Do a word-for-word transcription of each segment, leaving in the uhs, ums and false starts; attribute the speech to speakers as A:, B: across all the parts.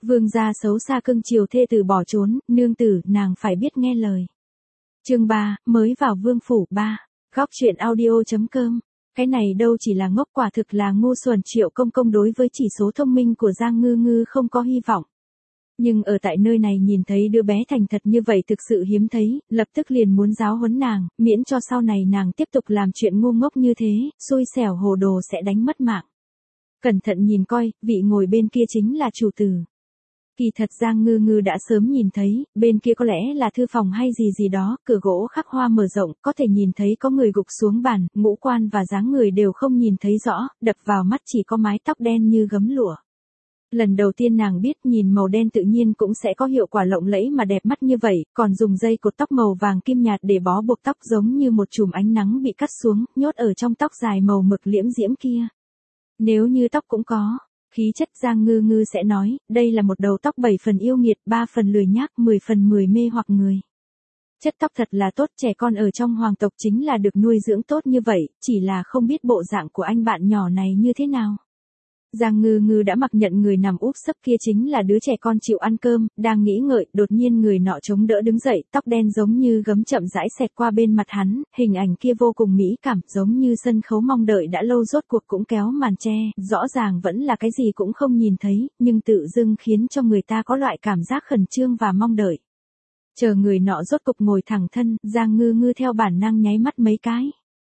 A: Vương gia xấu xa cưng chiều thê tử bỏ trốn, nương tử, nàng phải biết nghe lời. Chương ba, mới vào vương phủ. Ba. Góc truyện audio chấm com. Cái này đâu chỉ là ngốc, quả thực là ngu xuẩn. Triệu Công Công đối với chỉ số thông minh của Giang Ngư Ngư không có hy vọng. Nhưng ở tại nơi này nhìn thấy đứa bé thành thật như vậy thực sự hiếm thấy, lập tức liền muốn giáo huấn nàng, miễn cho sau này nàng tiếp tục làm chuyện ngu ngốc như thế, xui xẻo hồ đồ sẽ đánh mất mạng. Cẩn thận nhìn coi, vị ngồi bên kia chính là chủ tử. Kỳ thật Giang Ngư Ngư đã sớm nhìn thấy, bên kia có lẽ là thư phòng hay gì gì đó, cửa gỗ khắc hoa mở rộng, có thể nhìn thấy có người gục xuống bàn, ngũ quan và dáng người đều không nhìn thấy rõ, đập vào mắt chỉ có mái tóc đen như gấm lụa. Lần đầu tiên nàng biết nhìn màu đen tự nhiên cũng sẽ có hiệu quả lộng lẫy mà đẹp mắt như vậy, còn dùng dây cột tóc màu vàng kim nhạt để bó buộc tóc giống như một chùm ánh nắng bị cắt xuống, nhốt ở trong tóc dài màu mực liễm diễm kia. Nếu như tóc cũng có khí chất, Giang Ngư Ngư sẽ nói, đây là một đầu tóc bảy phần yêu nghiệt, ba phần lười nhác, mười phần mười mê hoặc người. Chất tóc thật là tốt, trẻ con ở trong hoàng tộc chính là được nuôi dưỡng tốt như vậy, chỉ là không biết bộ dạng của anh bạn nhỏ này như thế nào. Giang Ngư Ngư đã mặc nhận người nằm úp sấp kia chính là đứa trẻ con chịu ăn cơm, đang nghĩ ngợi, đột nhiên người nọ chống đỡ đứng dậy, tóc đen giống như gấm chậm rãi xẹt qua bên mặt hắn, hình ảnh kia vô cùng mỹ cảm, giống như sân khấu mong đợi đã lâu rốt cuộc cũng kéo màn che, rõ ràng vẫn là cái gì cũng không nhìn thấy, nhưng tự dưng khiến cho người ta có loại cảm giác khẩn trương và mong đợi. Chờ người nọ rốt cục ngồi thẳng thân, Giang Ngư Ngư theo bản năng nháy mắt mấy cái.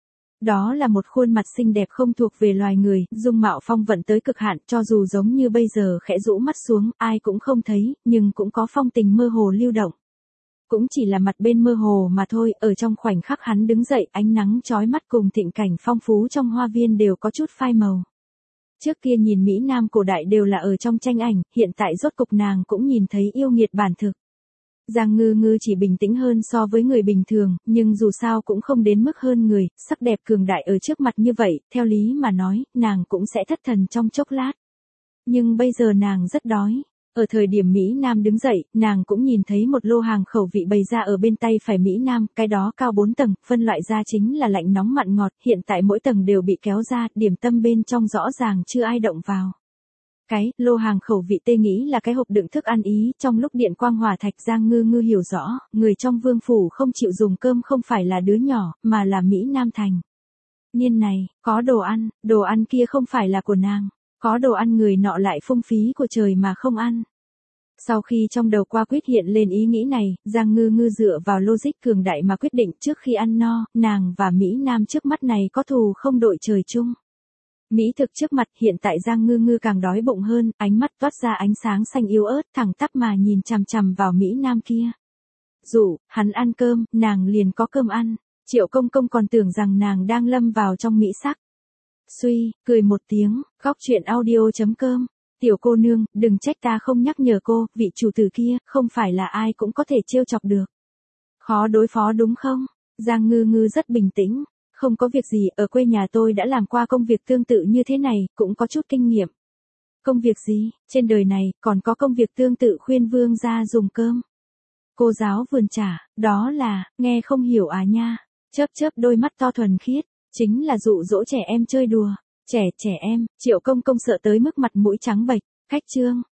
A: Đó là một khuôn mặt xinh đẹp không thuộc về loài người, dung mạo phong vận tới cực hạn, cho dù giống như bây giờ khẽ rũ mắt xuống, ai cũng không thấy, nhưng cũng có phong tình mơ hồ lưu động. Cũng chỉ là mặt bên mơ hồ mà thôi, ở trong khoảnh khắc hắn đứng dậy, ánh nắng chói mắt cùng thịnh cảnh phong phú trong hoa viên đều có chút phai màu. Trước kia nhìn Mỹ Nam cổ đại đều là ở trong tranh ảnh, hiện tại rốt cục nàng cũng nhìn thấy yêu nghiệt bản thực. Giang Ngư Ngư chỉ bình tĩnh hơn so với người bình thường, nhưng dù sao cũng không đến mức hơn người, sắc đẹp cường đại ở trước mặt như vậy, theo lý mà nói, nàng cũng sẽ thất thần trong chốc lát. Nhưng bây giờ nàng rất đói. Ở thời điểm Mỹ Nam đứng dậy, nàng cũng nhìn thấy một lô hàng khẩu vị bày ra ở bên tay phải Mỹ Nam, cái đó cao bốn tầng, phân loại ra chính là lạnh nóng mặn ngọt, hiện tại mỗi tầng đều bị kéo ra, điểm tâm bên trong rõ ràng chưa ai động vào. Cái, lô hàng khẩu vị tê nghĩ là cái hộp đựng thức ăn Ý, trong lúc điện quang hỏa thạch Giang Ngư Ngư hiểu rõ, người trong vương phủ không chịu dùng cơm không phải là đứa nhỏ, mà là Mỹ Nam thành. Niên này, có đồ ăn, đồ ăn kia không phải là của nàng, có đồ ăn người nọ lại phung phí của trời mà không ăn. Sau khi trong đầu qua quyết hiện lên ý nghĩ này, Giang Ngư Ngư dựa vào logic cường đại mà quyết định trước khi ăn no, nàng và Mỹ Nam trước mắt này có thù không đội trời chung. Mỹ thực trước mặt, hiện tại Giang Ngư Ngư càng đói bụng hơn, ánh mắt toát ra ánh sáng xanh yếu ớt, thẳng tắp mà nhìn chằm chằm vào Mỹ Nam kia. Dụ, hắn ăn cơm, nàng liền có cơm ăn. Triệu Công Công còn tưởng rằng nàng đang lâm vào trong mỹ sắc. Suy, cười một tiếng, góc truyện audio chấm com. Tiểu cô nương, đừng trách ta không nhắc nhở cô, vị chủ tử kia, không phải là ai cũng có thể trêu chọc được. Khó đối phó đúng không? Giang Ngư Ngư rất bình tĩnh. Không có việc gì, ở quê nhà tôi đã làm qua công việc tương tự như thế này, cũng có chút kinh nghiệm. Công việc gì? Trên đời này, còn có công việc tương tự khuyên vương gia dùng cơm. Cô giáo vườn trả, đó là, nghe không hiểu à nha. Chớp chớp đôi mắt to thuần khiết, chính là dụ dỗ trẻ em chơi đùa. Trẻ, trẻ em, Triệu Công Công sợ tới mức mặt mũi trắng bệch, cách chương.